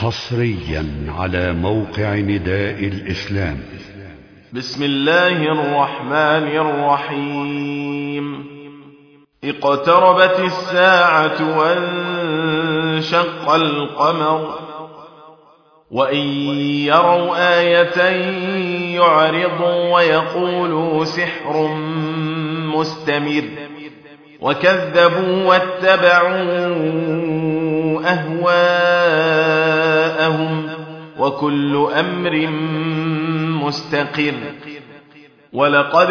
حصريا على موقع نداء الإسلام. بسم الله الرحمن الرحيم. اقتربت الساعة وانشق القمر وإن يروا آية يعرضوا ويقولوا سحر مستمر وكذبوا واتبعوا أهواءهم وكل أمر مستقر. ولقد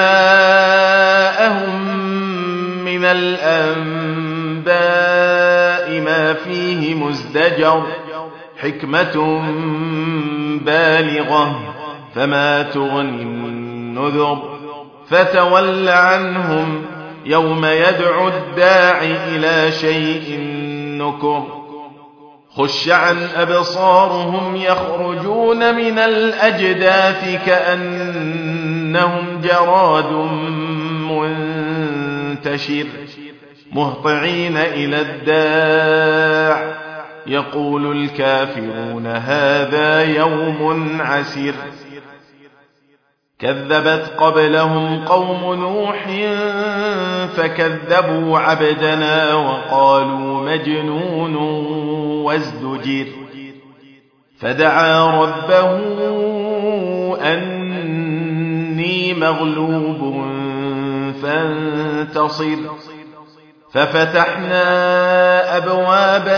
جاءهم من الأنباء ما فيه مزدجر حكمة بالغة فما تغني النذر فتول عنهم يوم يدعو الداعي إلى شيء نكر. خش عن أبصارهم يخرجون من الأجداث كأنهم جراد منتشر مهطعين إلى الداع يقول الكافرون هذا يوم عسير. كذبت قبلهم قوم نوح فكذبوا عبدنا وقالوا مجنون وازدجر. فدعا ربه أني مغلوب فانتصر. ففتحنا أبواب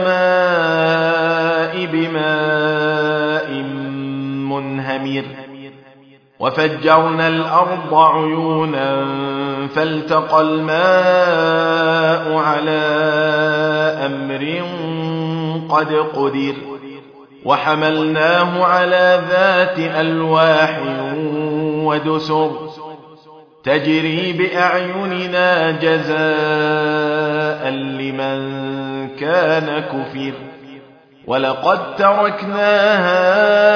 السماء بماء منهمر وفجرنا الأرض عيونا فالتقى الماء على أمر قد قدر. وحملناه على ذات ألواح ودسر تجري بأعيننا جزاء لمن كان كفر. ولقد تركناها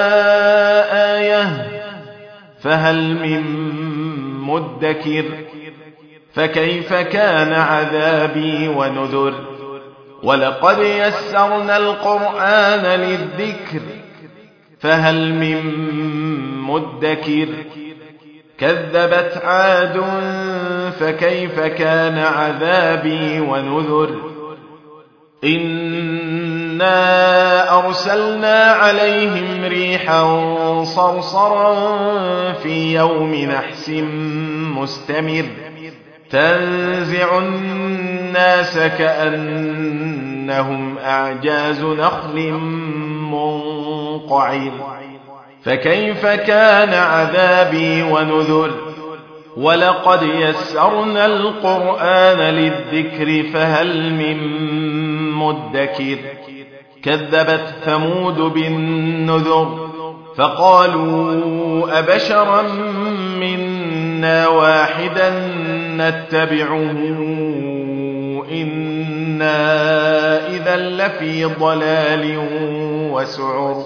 آية فهل من مدكر. فكيف كان عذابي ونذر. ولقد يسرنا القرآن للذكر فهل من مدكر. كذبت عاد فكيف كان عذابي ونذر. إنا أرسلنا عليهم ريحا صرصرا في يوم نحس مستمر تنزع الناس كأنهم أعجاز نخل منقعر. فكيف كان عذابي ونذر. ولقد يسرنا القرآن للذكر فهل من مدكر. كذبت ثمود بالنذر فقالوا أبشرا منا واحدا نتبعه إنا إذا لفي ضلال وسعر.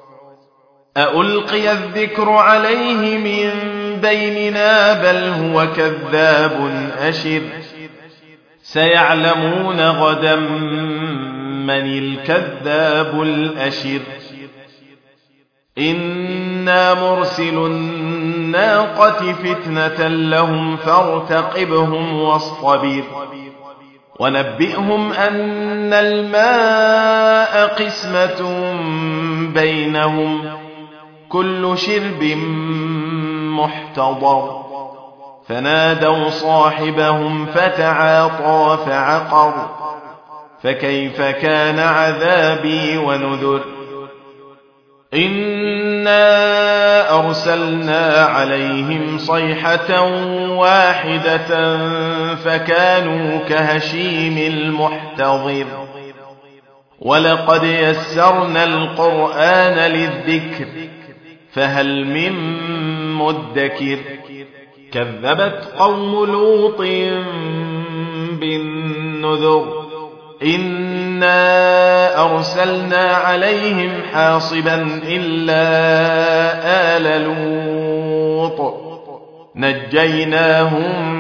ألقي الذكر عليه من بيننا بل هو كذاب أشر. سيعلمون غدا من الكذاب الأشر. إنا مرسل الناقة فتنة لهم فارتقبهم واصطبر. ونبئهم أن الماء قسمة بينهم كل شرب محتضر. فنادوا صاحبهم فتعاطى فعقر. فكيف كان عذابي ونذر. إنا أرسلنا عليهم صيحة واحدة فكانوا كهشيم المحتضر. ولقد يسرنا القرآن للذكر فهل من مدكر. كذبت قوم لوط بالنذر إنا أرسلنا عليهم حاصبا إلا آل لوط نجيناهم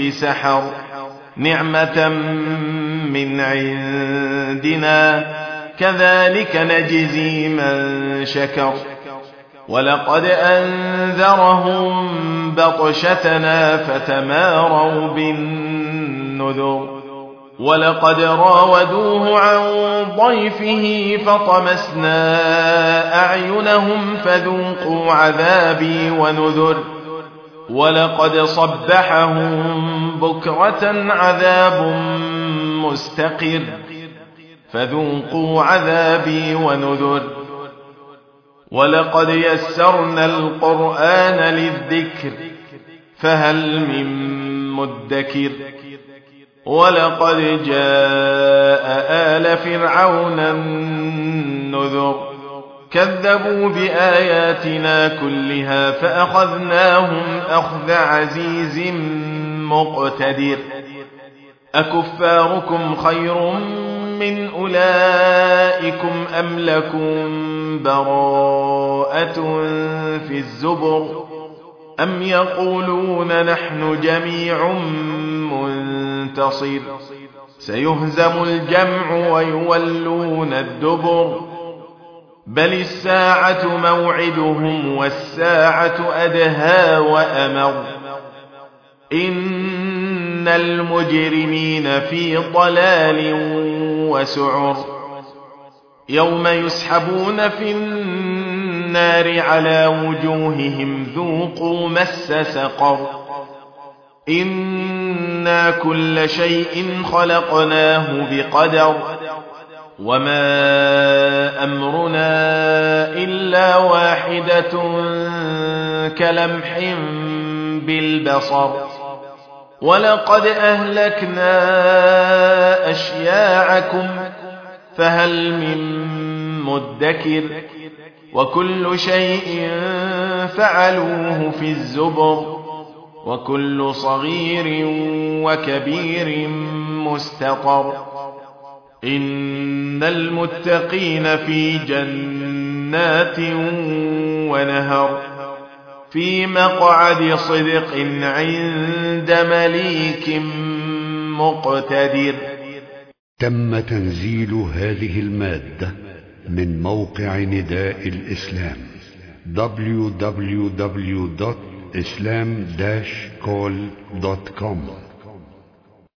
بسحر نعمة من عندنا كذلك نجزي من شكر ولقد أنذرهم بطشتنا فتماروا بالنذر ولقد راودوه عن ضيفه فطمسنا أعينهم فذوقوا عذابي ونذر ولقد صبحهم بكرة عذاب مستقر فذوقوا عذابي ونذر ولقد يسرنا القرآن للذكر فهل من مدكر ولقد جاء آل فرعون النذر كذبوا بآياتنا كلها فأخذناهم أخذ عزيز مقتدر أكفاركم خير من أولئكم أم لكم براءة في الزبر أم يقولون نحن جميع منتصر سيهزم الجمع ويولون الدبر بل الساعة موعدهم والساعة أدهى وأمر إن المجرمين في ضلال وسعر يوم يسحبون في النار على وجوههم ذوقوا مس سقر إنا كل شيء خلقناه بقدر وما أمرنا إلا واحدة كلمح بالبصر ولقد أهلكنا أشياعكم فهل من مدكر وكل شيء فعلوه في الزبر وكل صغير وكبير مستطر إن المتقين في جنات ونهر في مقعد صدق عند مليك مقتدر. تم تنزيل هذه المادة من موقع نداء الإسلام www.islam-call.com